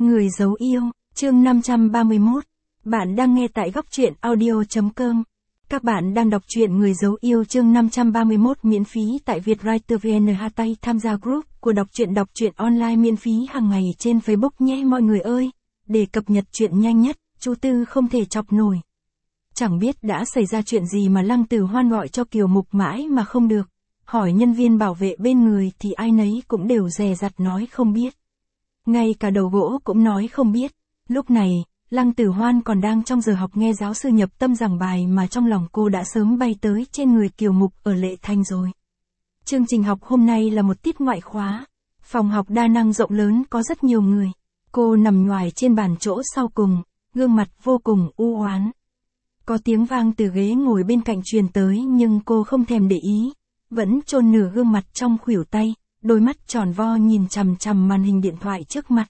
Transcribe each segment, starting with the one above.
Người giấu yêu, chương 531. Bạn đang nghe tại góc truyện audio.com. Các bạn đang đọc truyện Người giấu yêu chương 531 miễn phí tại Vietwriter VN Hatay, tham gia group của đọc truyện online miễn phí hàng ngày trên Facebook nhé mọi người ơi. Để cập nhật truyện nhanh nhất, chú Tư không thể chọc nổi. Chẳng biết đã xảy ra chuyện gì mà Lăng Tử Hoan gọi cho Kiều Mục mãi mà không được. Hỏi nhân viên bảo vệ bên người thì ai nấy cũng đều dè dặt nói không biết. Ngay cả đầu gỗ cũng nói không biết. Lúc này, Lăng Tử Hoan còn đang trong giờ học nghe giáo sư nhập tâm giảng bài mà trong lòng cô đã sớm bay tới trên người Kiều Mục ở Lệ Thành rồi. Chương trình học hôm nay là một tiết ngoại khóa. Phòng học đa năng rộng lớn có rất nhiều người. Cô nằm nhoài trên bàn chỗ sau cùng, gương mặt vô cùng u oán. Có tiếng vang từ ghế ngồi bên cạnh truyền tới nhưng cô không thèm để ý, vẫn chôn nửa gương mặt trong khuỷu tay, đôi mắt tròn vo nhìn chằm chằm màn hình điện thoại trước mặt.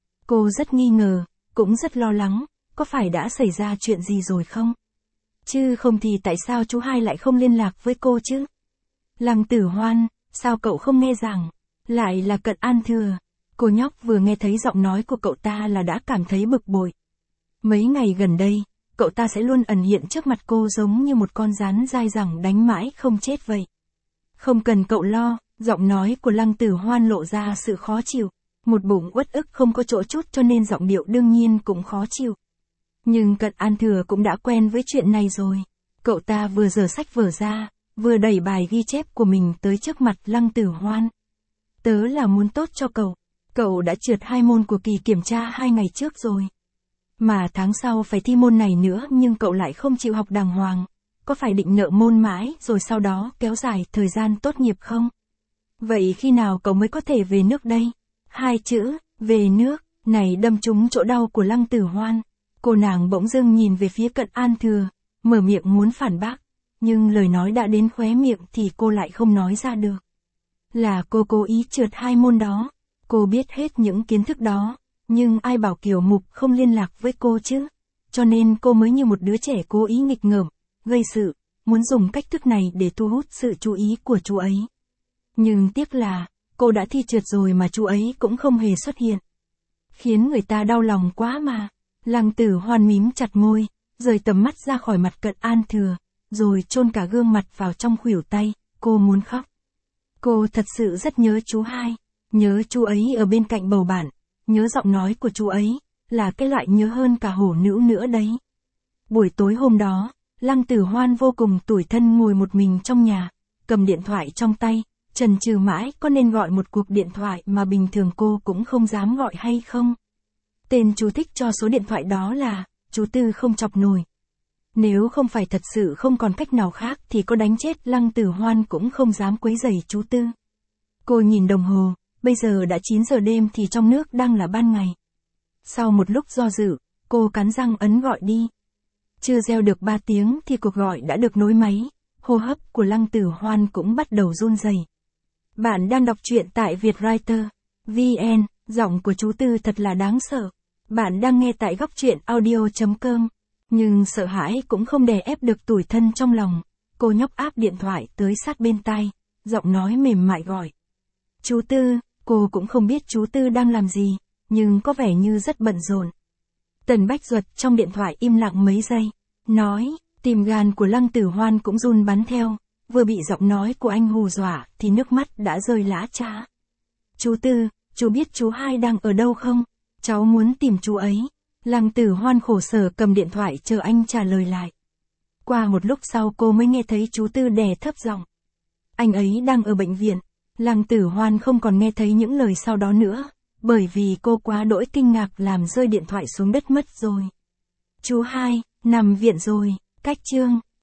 Cô rất nghi ngờ, cũng rất lo lắng, có phải đã xảy ra chuyện gì rồi không? Chứ không thì tại sao chú hai lại không liên lạc với cô chứ? Lăng Tử Hoan, sao cậu không nghe giảng? Lại là Cận An Thừa. Cô nhóc vừa nghe thấy giọng nói của cậu ta là đã cảm thấy bực bội. Mấy ngày gần đây, cậu ta sẽ luôn ẩn hiện trước mặt cô giống như một con rắn dai dẳng đánh mãi không chết vậy. Không cần cậu lo, giọng nói của Lăng Tử Hoan lộ ra sự khó chịu. Một bụng uất ức không có chỗ chút cho nên giọng điệu đương nhiên cũng khó chịu. Nhưng Cận An Thừa cũng đã quen với chuyện này rồi. Cậu ta vừa giở sách vở ra, vừa đẩy bài ghi chép của mình tới trước mặt Lăng Tử Hoan. Tớ là muốn tốt cho cậu. Cậu đã trượt 2 môn của kỳ kiểm tra 2 ngày trước rồi. Mà tháng sau phải thi môn này nữa nhưng cậu lại không chịu học đàng hoàng. Có phải định nợ môn mãi rồi sau đó kéo dài thời gian tốt nghiệp không? Vậy khi nào cậu mới có thể về nước đây? 2 chữ, về nước, này đâm trúng chỗ đau của Lăng Tử Hoan. Cô nàng bỗng dưng nhìn về phía Cận An Thừa, mở miệng muốn phản bác. Nhưng lời nói đã đến khóe miệng thì cô lại không nói ra được. Là cô cố ý trượt 2 môn đó. Cô biết hết những kiến thức đó. Nhưng ai bảo Kiều Mục không liên lạc với cô chứ? Cho nên cô mới như một đứa trẻ cố ý nghịch ngợm, gây sự, muốn dùng cách thức này để thu hút sự chú ý của chú ấy. Nhưng tiếc là, cô đã thi trượt rồi mà chú ấy cũng không hề xuất hiện. Khiến người ta đau lòng quá mà. Lăng Tử Hoan mím chặt môi, rời tầm mắt ra khỏi mặt Cận An Thừa, rồi chôn cả gương mặt vào trong khuỷu tay, cô muốn khóc. Cô thật sự rất nhớ chú hai, nhớ chú ấy ở bên cạnh bầu bạn, nhớ giọng nói của chú ấy, là cái loại nhớ hơn cả hổ nữ nữa đấy. Buổi tối hôm đó, Lăng Tử Hoan vô cùng tủi thân ngồi một mình trong nhà, cầm điện thoại trong tay, chần chừ mãi có nên gọi một cuộc điện thoại mà bình thường cô cũng không dám gọi hay không. Tên chú thích cho số điện thoại đó là, chú Tư không chọc nổi. Nếu không phải thật sự không còn cách nào khác thì có đánh chết Lăng Tử Hoan cũng không dám quấy rầy chú Tư. Cô nhìn đồng hồ, bây giờ đã 9 giờ đêm thì trong nước đang là ban ngày. Sau một lúc do dự, cô cắn răng ấn gọi đi. Chưa reo được 3 tiếng thì cuộc gọi đã được nối máy, hô hấp của Lăng Tử Hoan cũng bắt đầu run rẩy. Bạn đang đọc truyện tại Vietwriter VN, giọng của chú Tư thật là đáng sợ. Bạn đang nghe tại góc truyện audio.com. Nhưng sợ hãi cũng không đè ép được tủi thân trong lòng. Cô nhóc áp điện thoại tới sát bên tai, giọng nói mềm mại gọi. Chú Tư, cô cũng không biết chú Tư đang làm gì, nhưng có vẻ như rất bận rộn. Tần Bách Duật trong điện thoại im lặng mấy giây, nói, tim gan của Lăng Tử Hoan cũng run bắn theo, vừa bị giọng nói của anh hù dọa thì nước mắt đã rơi lã chã. Chú Tư, chú biết chú hai đang ở đâu không? Cháu muốn tìm chú ấy. Lăng Tử Hoan khổ sở cầm điện thoại chờ anh trả lời lại. Qua một lúc sau cô mới nghe thấy chú Tư đè thấp giọng. Anh ấy đang ở bệnh viện. Lăng Tử Hoan không còn nghe thấy những lời sau đó nữa, bởi vì cô quá đỗi kinh ngạc làm rơi điện thoại xuống đất mất rồi. Chú hai, nằm viện rồi, cách chương